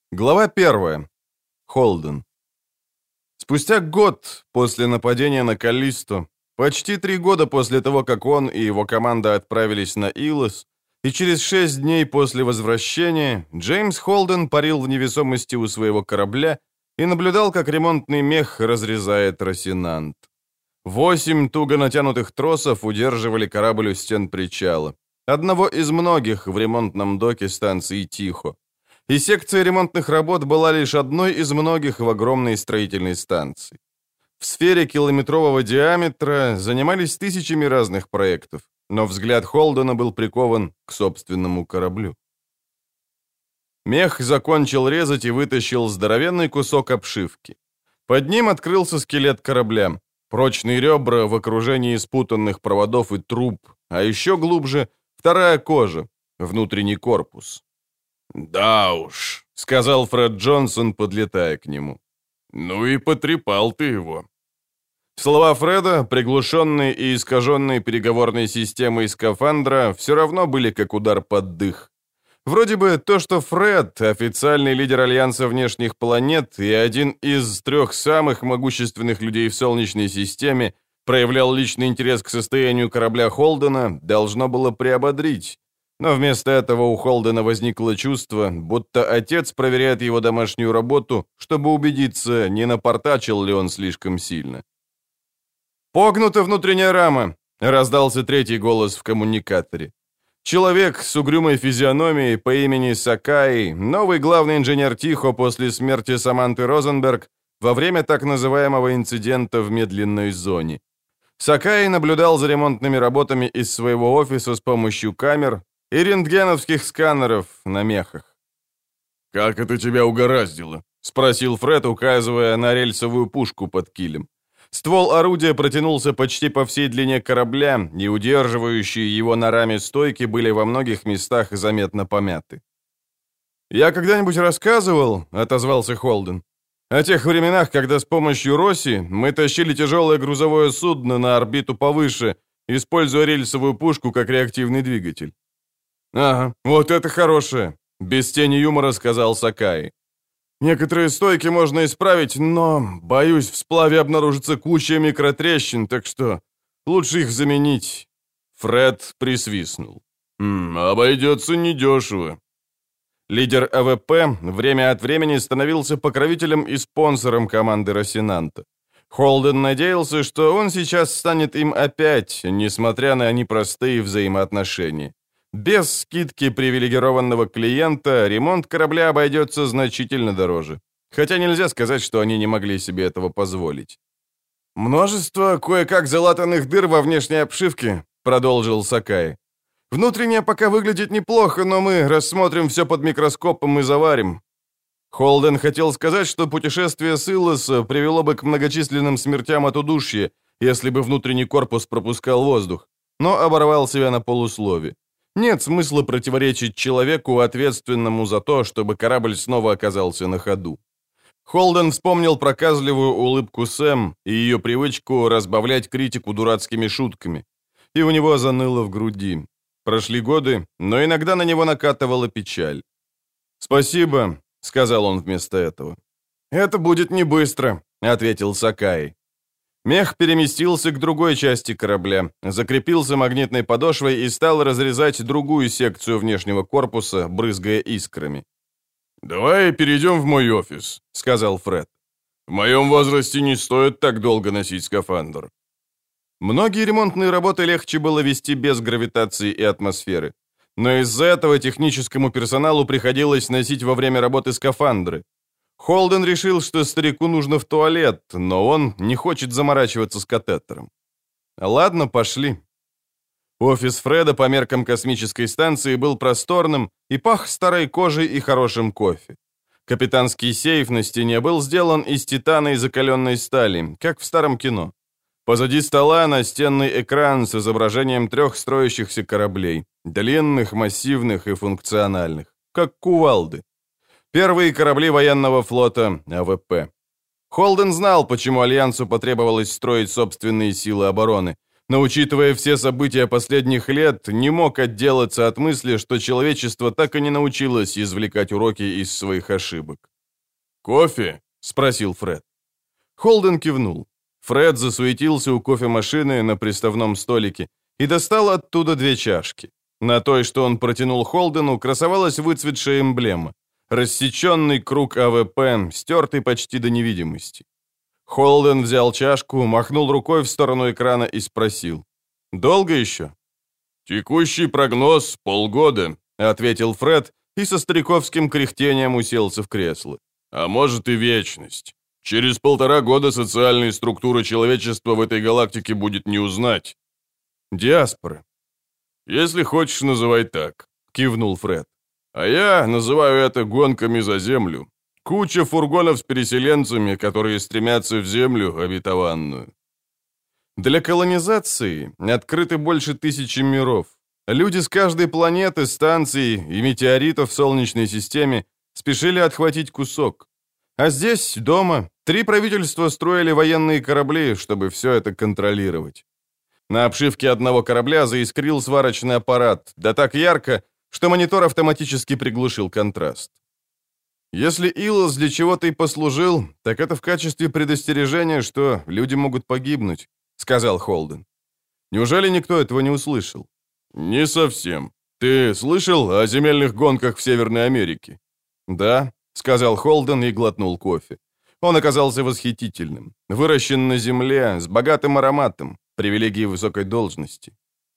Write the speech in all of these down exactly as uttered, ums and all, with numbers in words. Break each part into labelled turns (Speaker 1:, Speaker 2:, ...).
Speaker 1: Глава первая. Холден. Спустя год после нападения на Каллисту, почти три года после того, как он и его команда отправились на Илос, и через шесть дней после возвращения, Джеймс Холден парил в невесомости у своего корабля и наблюдал, как ремонтный мех разрезает Росинант. Восемь туго натянутых тросов удерживали корабль у стен причала, одного из многих в ремонтном доке станции Тихо. И секция ремонтных работ была лишь одной из многих в огромной строительной станции. В сфере километрового диаметра занимались тысячами разных проектов, но взгляд Холдена был прикован к собственному кораблю. Мех закончил резать и вытащил здоровенный кусок обшивки. Под ним открылся скелет корабля, прочные ребра в окружении спутанных проводов и труб, а еще глубже — вторая кожа, внутренний корпус. «Да уж», — сказал Фред Джонсон, подлетая к нему. «Ну и потрепал ты его». Слова Фреда, приглушенные и искаженные переговорной системой скафандра, все равно были как удар под дых. Вроде бы то, что Фред, официальный лидер Альянса внешних планет и один из трех самых могущественных людей в Солнечной системе, проявлял личный интерес к состоянию корабля Холдена, должно было приободрить. Но вместо этого у Холдена возникло чувство, будто отец проверяет его домашнюю работу, чтобы убедиться, не напортачил ли он слишком сильно. «Погнута внутренняя рама!» — раздался третий голос в коммуникаторе. Человек с угрюмой физиономией по имени Сакаи, новый главный инженер Тихо после смерти Саманты Розенберг во время так называемого инцидента в медленной зоне. Сакаи наблюдал за ремонтными работами из своего офиса с помощью камер и рентгеновских сканеров на мехах. «Как это тебя угораздило?» — спросил Фред, указывая на рельсовую пушку под килем. Ствол орудия протянулся почти по всей длине корабля, и удерживающие его на раме стойки были во многих местах заметно помяты. «Я когда-нибудь рассказывал, — отозвался Холден, — о тех временах, когда с помощью Росси мы тащили тяжелое грузовое судно на орбиту повыше, используя рельсовую пушку как реактивный двигатель». «Ага, вот это хорошее!» — без тени юмора сказал Сакаи. «Некоторые стойки можно исправить, но, боюсь, в сплаве обнаружится куча микротрещин, так что лучше их заменить». Фред присвистнул. «М, обойдется недешево». Лидер АВП время от времени становился покровителем и спонсором команды Росинанта. Холден надеялся, что он сейчас станет им опять, несмотря на непростые взаимоотношения. Без скидки привилегированного клиента ремонт корабля обойдется значительно дороже. Хотя нельзя сказать, что они не могли себе этого позволить. «Множество кое-как залатанных дыр во внешней обшивке», — продолжил Сакаи. «Внутренняя пока выглядит неплохо, но мы рассмотрим все под микроскопом и заварим». Холден хотел сказать, что путешествие с Илоса привело бы к многочисленным смертям от удушья, если бы внутренний корпус пропускал воздух, но оборвал себя на полуслове. Нет смысла противоречить человеку, ответственному за то, чтобы корабль снова оказался на ходу. Холден вспомнил проказливую улыбку Сэм и ее привычку разбавлять критику дурацкими шутками. И у него заныло в груди. Прошли годы, но иногда на него накатывала печаль. «Спасибо», — сказал он вместо этого. «Это будет не быстро», — ответил Сакаи. Мех переместился к другой части корабля, закрепился магнитной подошвой и стал разрезать другую секцию внешнего корпуса, брызгая искрами. «Давай перейдем в мой офис», — сказал Фред. «В моем возрасте не стоит так долго носить скафандр». Многие ремонтные работы легче было вести без гравитации и атмосферы. Но из-за этого техническому персоналу приходилось носить во время работы скафандры. Холден решил, что старику нужно в туалет, но он не хочет заморачиваться с катетером. Ладно, пошли. Офис Фреда по меркам космической станции был просторным и пах старой кожей и хорошим кофе. Капитанский сейф на стене был сделан из титана и закаленной стали, как в старом кино. Позади стола настенный экран с изображением трех строящихся кораблей, длинных, массивных и функциональных, как кувалды. Первые корабли военного флота АВП. Холден знал, почему Альянсу потребовалось строить собственные силы обороны. Но, учитывая все события последних лет, не мог отделаться от мысли, что человечество так и не научилось извлекать уроки из своих ошибок. «Кофе?» — спросил Фред. Холден кивнул. Фред засуетился у кофемашины на приставном столике и достал оттуда две чашки. На той, что он протянул Холдену, красовалась выцветшая эмблема. Рассеченный круг АВП, стертый почти до невидимости. Холден взял чашку, махнул рукой в сторону экрана и спросил. «Долго еще?» «Текущий прогноз — полгода», — ответил Фред и со стариковским кряхтением уселся в кресло. «А может и вечность. Через полтора года социальные структуры человечества в этой галактике будет не узнать». «Диаспора». «Если хочешь, называй так», — кивнул Фред. «А я называю это гонками за Землю. Куча фургонов с переселенцами, которые стремятся в Землю обетованную». Для колонизации открыты больше тысячи миров. Люди с каждой планеты, станции и метеоритов в Солнечной системе спешили отхватить кусок. А здесь, дома, три правительства строили военные корабли, чтобы все это контролировать. На обшивке одного корабля заискрил сварочный аппарат, да так ярко, что монитор автоматически приглушил контраст. Если Илос для чего-то и послужил, так это в качестве предостережения, что люди могут погибнуть, сказал Холден. Неужели никто этого не услышал? Не совсем. Ты слышал о земельных гонках в Северной Америке? Да, сказал Холден и глотнул кофе. Он оказался восхитительным. Выращен на земле, с богатым ароматом, привилегии высокой должности.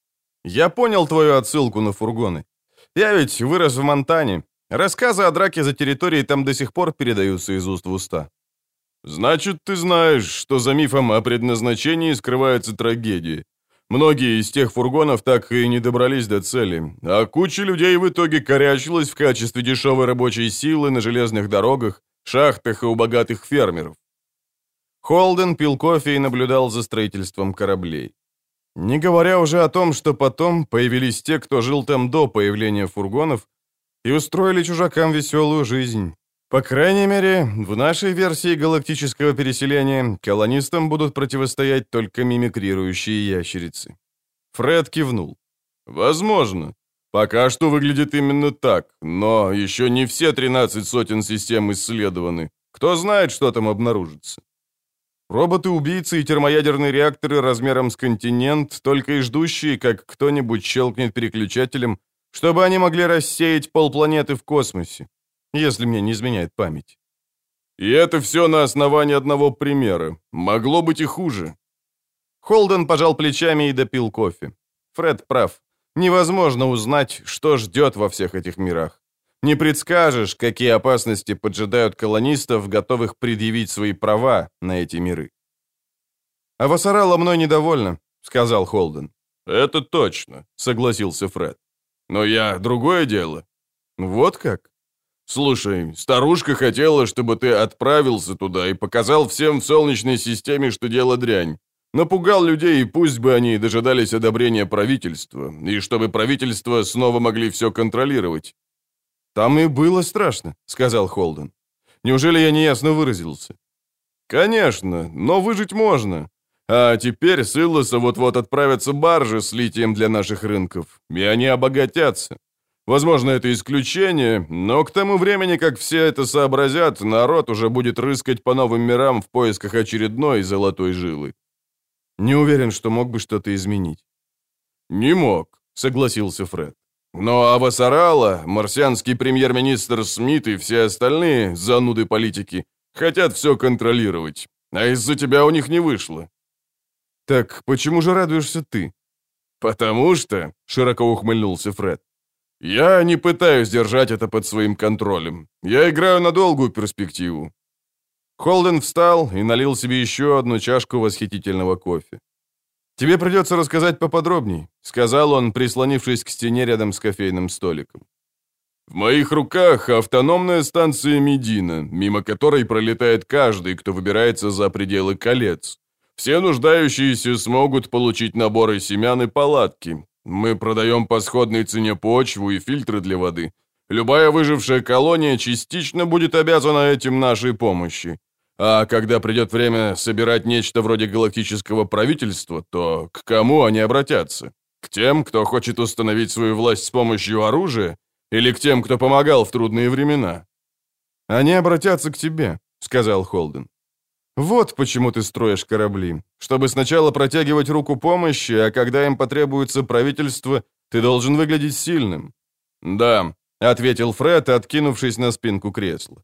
Speaker 1: Я понял твою отсылку на фургоны. Я ведь вырос в Монтане. Рассказы о драке за территорией там до сих пор передаются из уст в уста. Значит, ты знаешь, что за мифом о предназначении скрывается трагедия. Многие из тех фургонов так и не добрались до цели, а куча людей в итоге корячилась в качестве дешевой рабочей силы на железных дорогах, шахтах и у богатых фермеров. Холден пил кофе и наблюдал за строительством кораблей. Не говоря уже о том, что потом появились те, кто жил там до появления фургонов, и устроили чужакам веселую жизнь. По крайней мере, в нашей версии галактического переселения колонистам будут противостоять только мимикрирующие ящерицы. Фред кивнул. Возможно. Пока что выглядит именно так, но еще не все тринадцать сотен систем исследованы. Кто знает, что там обнаружится. Роботы-убийцы и термоядерные реакторы размером с континент, только и ждущие, как кто-нибудь щелкнет переключателем, чтобы они могли рассеять полпланеты в космосе, если мне не изменяет память. И это все на основании одного примера. Могло быть и хуже. Холден пожал плечами и допил кофе. Фред прав. Невозможно узнать, что ждет во всех этих мирах. Не предскажешь, какие опасности поджидают колонистов, готовых предъявить свои права на эти миры. «А Вассарала мной недовольна», — сказал Холден. «Это точно», — согласился Фред. «Но я другое дело». «Вот как?» «Слушай, старушка хотела, чтобы ты отправился туда и показал всем в Солнечной системе, что дело дрянь. Напугал людей, и пусть бы они дожидались одобрения правительства, и чтобы правительство снова могли все контролировать». «Там и было страшно», — сказал Холден. «Неужели я неясно выразился?» «Конечно, но выжить можно. А теперь с Иллоса вот-вот отправятся баржи с литием для наших рынков, и они обогатятся. Возможно, это исключение, но к тому времени, как все это сообразят, народ уже будет рыскать по новым мирам в поисках очередной золотой жилы». «Не уверен, что мог бы что-то изменить». «Не мог», — согласился Фред. «Но Авасарала, марсианский премьер-министр Смит и все остальные зануды политики хотят все контролировать, а из-за тебя у них не вышло». «Так почему же радуешься ты?» «Потому что», — широко ухмыльнулся Фред, «я не пытаюсь держать это под своим контролем. Я играю на долгую перспективу». Холден встал и налил себе еще одну чашку восхитительного кофе. «Тебе придется рассказать поподробней», — сказал он, прислонившись к стене рядом с кофейным столиком. «В моих руках автономная станция Медина, мимо которой пролетает каждый, кто выбирается за пределы колец. Все нуждающиеся смогут получить наборы семян и палатки. Мы продаем по сходной цене почву и фильтры для воды. Любая выжившая колония частично будет обязана этим нашей помощи. А когда придет время собирать нечто вроде галактического правительства, то к кому они обратятся? К тем, кто хочет установить свою власть с помощью оружия? Или к тем, кто помогал в трудные времена?» «Они обратятся к тебе», — сказал Холден. «Вот почему ты строишь корабли. Чтобы сначала протягивать руку помощи, а когда им потребуется правительство, ты должен выглядеть сильным». «Да», — ответил Фред, откинувшись на спинку кресла.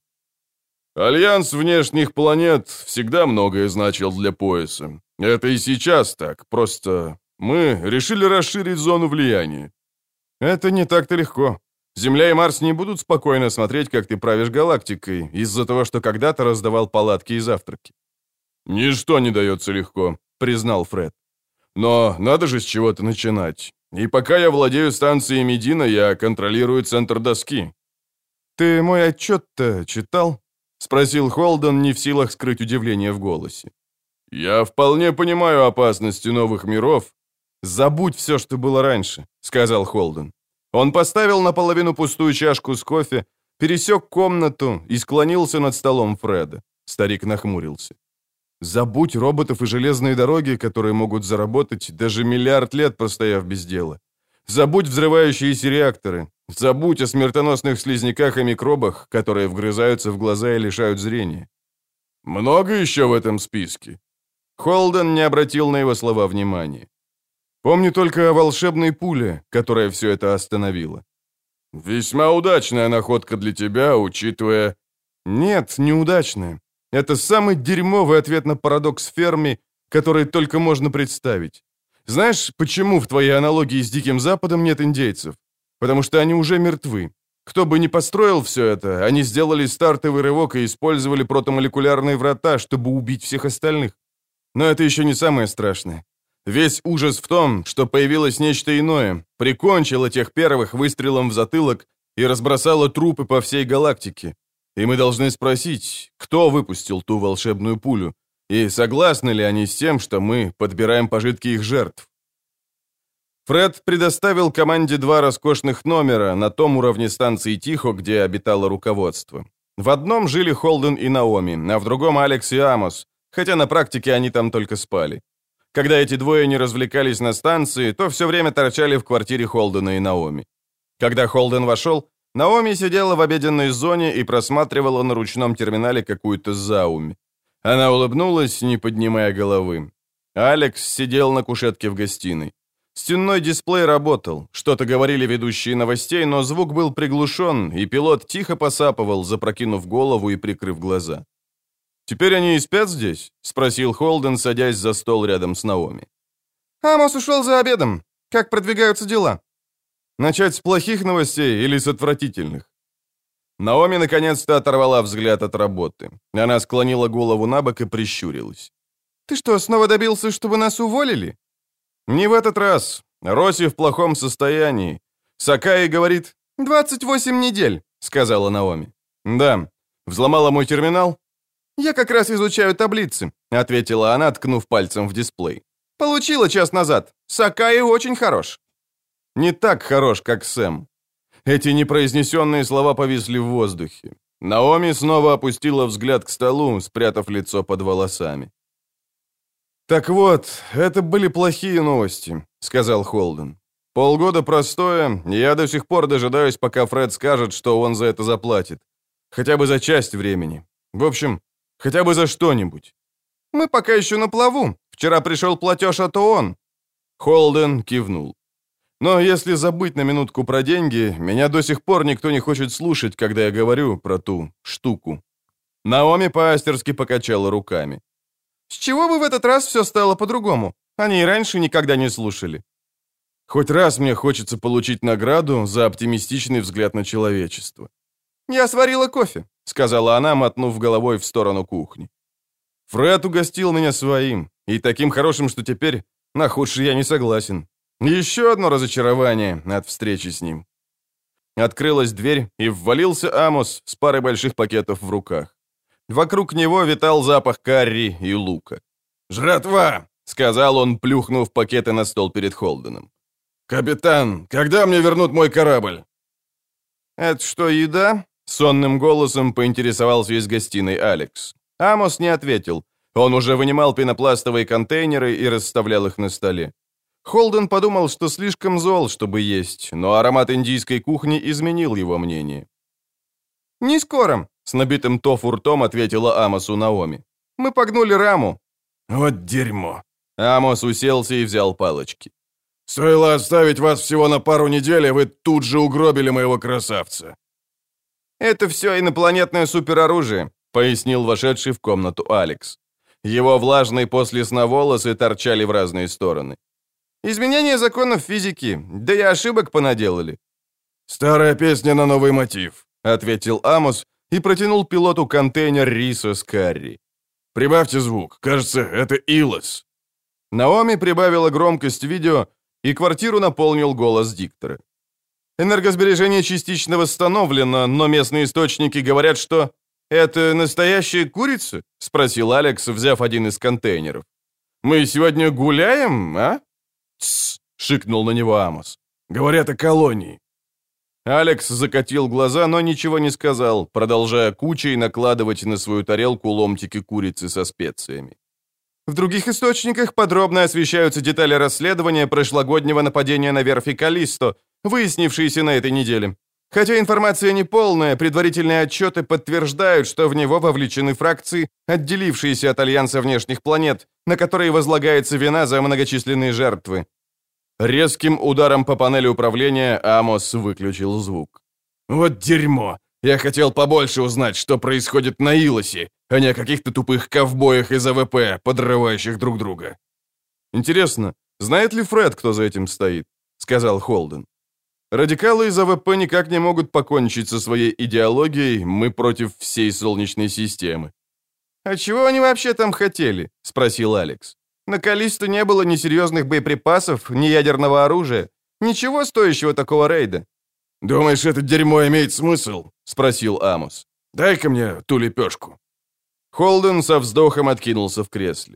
Speaker 1: «Альянс внешних планет всегда многое значил для пояса. Это и сейчас так, просто мы решили расширить зону влияния». «Это не так-то легко. Земля и Марс не будут спокойно смотреть, как ты правишь галактикой, из-за того, что когда-то раздавал палатки и завтраки». «Ничто не дается легко», — признал Фред. «Но надо же с чего-то начинать. И пока я владею станцией Медина, я контролирую центр доски». «Ты мой отчет-то читал?» — спросил Холден, не в силах скрыть удивление в голосе. «Я вполне понимаю опасности новых миров». «Забудь все, что было раньше», — сказал Холден. Он поставил наполовину пустую чашку с кофе, пересек комнату и склонился над столом Фреда. Старик нахмурился. «Забудь роботов и железные дороги, которые могут заработать даже миллиард лет, простояв без дела. Забудь взрывающиеся реакторы. Забудь о смертоносных слизняках и микробах, которые вгрызаются в глаза и лишают зрения». «Много еще в этом списке?» Холден не обратил на его слова внимания. «Помню только о волшебной пуле, которая все это остановила». «Весьма удачная находка для тебя, учитывая...» «Нет, неудачная. Это самый дерьмовый ответ на парадокс Ферми, который только можно представить. Знаешь, почему в твоей аналогии с Диким Западом нет индейцев? Потому что они уже мертвы. Кто бы ни построил все это, они сделали стартовый рывок и использовали протомолекулярные врата, чтобы убить всех остальных. Но это еще не самое страшное. Весь ужас в том, что появилось нечто иное, прикончило тех первых выстрелом в затылок и разбросало трупы по всей галактике. И мы должны спросить, кто выпустил ту волшебную пулю, и согласны ли они с тем, что мы подбираем пожитки их жертв. Фред предоставил команде два роскошных номера на том уровне станции Тихо, где обитало руководство. В одном жили Холден и Наоми, а в другом Алекс и Амос, хотя на практике они там только спали. Когда эти двое не развлекались на станции, то все время торчали в квартире Холдена и Наоми. Когда Холден вошел, Наоми сидела в обеденной зоне и просматривала на ручном терминале какую-то зауми. Она улыбнулась, не поднимая головы. Алекс сидел на кушетке в гостиной. Стенной дисплей работал, что-то говорили ведущие новостей, но звук был приглушен, и пилот тихо посапывал, запрокинув голову и прикрыв глаза. «Теперь они и спят здесь?» — спросил Холден, садясь за стол рядом с Наоми. «Амос ушел за обедом. Как продвигаются дела?» «Начать с плохих новостей или с отвратительных?» Наоми наконец-то оторвала взгляд от работы. Она склонила голову на бок и прищурилась. «Ты что, снова добился, чтобы нас уволили?» «Не в этот раз. Росси в плохом состоянии. Сакаи говорит...» «двадцать восемь недель», — сказала Наоми. «Да. Взломала мой терминал?» «Я как раз изучаю таблицы», — ответила она, ткнув пальцем в дисплей. «Получила час назад. Сакаи очень хорош». «Не так хорош, как Сэм». Эти непроизнесенные слова повисли в воздухе. Наоми снова опустила взгляд к столу, спрятав лицо под волосами. «Так вот, это были плохие новости», — сказал Холден. «Полгода простоя, и я до сих пор дожидаюсь, пока Фред скажет, что он за это заплатит. Хотя бы за часть времени. В общем, хотя бы за что-нибудь». «Мы пока еще на плаву. Вчера пришел платеж от ООН». Холден кивнул. «Но если забыть на минутку про деньги, меня до сих пор никто не хочет слушать, когда я говорю про ту штуку». Наоми по-астерски покачала руками. «С чего бы в этот раз все стало по-другому? Они и раньше никогда не слушали». «Хоть раз мне хочется получить награду за оптимистичный взгляд на человечество». «Я сварила кофе», — сказала она, мотнув головой в сторону кухни. «Фред угостил меня своим, и таким хорошим, что теперь на худшее я не согласен. Еще одно разочарование от встречи с ним». Открылась дверь, и ввалился Амос с парой больших пакетов в руках. Вокруг него витал запах карри и лука. «Жратва!» — сказал он, плюхнув пакеты на стол перед Холденом. «Капитан, когда мне вернут мой корабль?» «Это что, еда?» — сонным голосом поинтересовался из гостиной Алекс. Амос не ответил. Он уже вынимал пенопластовые контейнеры и расставлял их на столе. Холден подумал, что слишком зол, чтобы есть, но аромат индийской кухни изменил его мнение. «Не скоро», — с набитым тофу ртом ответила Амосу Наоми. «Мы погнули раму».
Speaker 2: «Вот дерьмо».
Speaker 1: Амос уселся и взял палочки.
Speaker 2: «Стоило оставить вас всего на пару недель, и вы тут же угробили моего красавца».
Speaker 1: «Это все инопланетное супероружие», — пояснил вошедший в комнату Алекс. Его влажные после сна волосы торчали в разные стороны. «Изменение законов физики, да и ошибок понаделали».
Speaker 2: «Старая песня на новый мотив»,
Speaker 1: — ответил Амос и протянул пилоту контейнер риса с карри.
Speaker 2: «Прибавьте звук, кажется, это Илос».
Speaker 1: Наоми прибавила громкость видео, и квартиру наполнил голос диктора. «Энергосбережение частично восстановлено, но местные источники говорят, что...» «Это настоящая курица?» — спросил Алекс, взяв один из контейнеров. «Мы сегодня гуляем, а?»
Speaker 2: «Тссс!»
Speaker 1: — шикнул на него Амос.
Speaker 2: «Говорят о колонии».
Speaker 1: Алекс закатил глаза, но ничего не сказал, продолжая кучей накладывать на свою тарелку ломтики курицы со специями. В других источниках подробно освещаются детали расследования прошлогоднего нападения на верфи Каллисто, выяснившиеся на этой неделе. Хотя информация неполная, предварительные отчеты подтверждают, что в него вовлечены фракции, отделившиеся от Альянса внешних планет, на которые возлагается вина за многочисленные жертвы. Резким ударом по панели управления Амос выключил звук.
Speaker 2: «Вот дерьмо! Я хотел побольше узнать, что происходит на Илосе, а не о каких-то тупых ковбоях из АВП, подрывающих друг друга».
Speaker 1: «Интересно, знает ли Фред, кто за этим стоит?» — сказал Холден. «Радикалы из АВП никак не могут покончить со своей идеологией «мы против всей Солнечной системы». «А чего они вообще там хотели?» — спросил Алекс. «На Каллисто не было ни серьезных боеприпасов, ни ядерного оружия. Ничего стоящего такого рейда».
Speaker 2: «Думаешь, это дерьмо имеет смысл?» — спросил Амос. «Дай-ка мне ту лепешку».
Speaker 1: Холден со вздохом откинулся в кресле.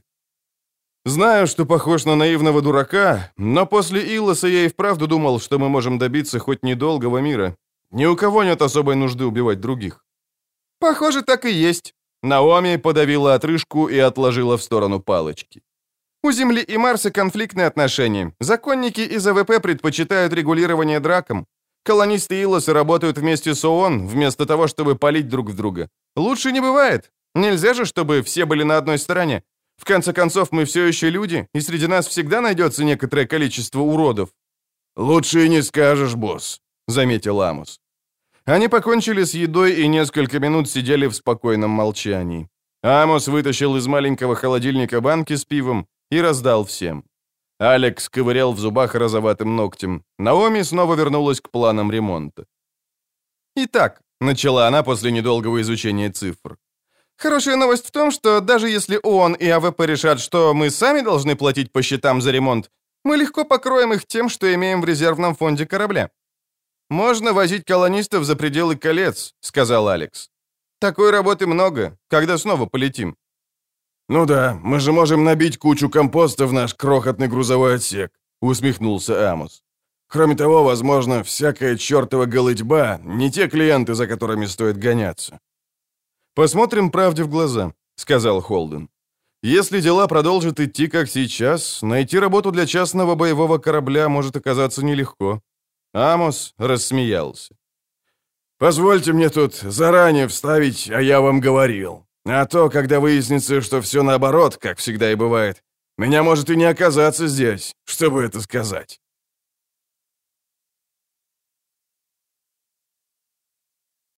Speaker 1: «Знаю, что похож на наивного дурака, но после Илоса я и вправду думал, что мы можем добиться хоть недолгого мира. Ни у кого нет особой нужды убивать других». «Похоже, так и есть». Наоми подавила отрыжку и отложила в сторону палочки. «У Земли и Марса конфликтные отношения. Законники из АВП предпочитают регулирование дракам. Колонисты Илоса работают вместе с ООН, вместо того, чтобы палить друг в друга. Лучше не бывает. Нельзя же, чтобы все были на одной стороне. В конце концов, мы все еще люди, и среди нас всегда найдется некоторое количество уродов».
Speaker 2: «Лучше и не скажешь, босс», — заметил Амос.
Speaker 1: Они покончили с едой и несколько минут сидели в спокойном молчании. Амос вытащил из маленького холодильника банки с пивом и раздал всем. Алекс ковырял в зубах розоватым ногтем. Наоми снова вернулась к планам ремонта. «Итак», — начала она после недолгого изучения цифр, «хорошая новость в том, что даже если ООН и АВП решат, что мы сами должны платить по счетам за ремонт, мы легко покроем их тем, что имеем в резервном фонде корабля». «Можно возить колонистов за пределы колец», — сказал Алекс. «Такой работы много, когда снова полетим».
Speaker 2: «Ну да, мы же можем набить кучу компоста в наш крохотный грузовой отсек», — усмехнулся Амос. «Кроме того, возможно, всякая чертова голытьба — не те клиенты, за которыми стоит гоняться».
Speaker 1: «Посмотрим правде в глаза», — сказал Холден. «Если дела продолжат идти, как сейчас, найти работу для частного боевого корабля может оказаться нелегко». Амос рассмеялся.
Speaker 2: «Позвольте мне тут заранее вставить, а я вам говорил. А то, когда выяснится, что все наоборот, как всегда и бывает, меня может и не оказаться здесь, чтобы это сказать».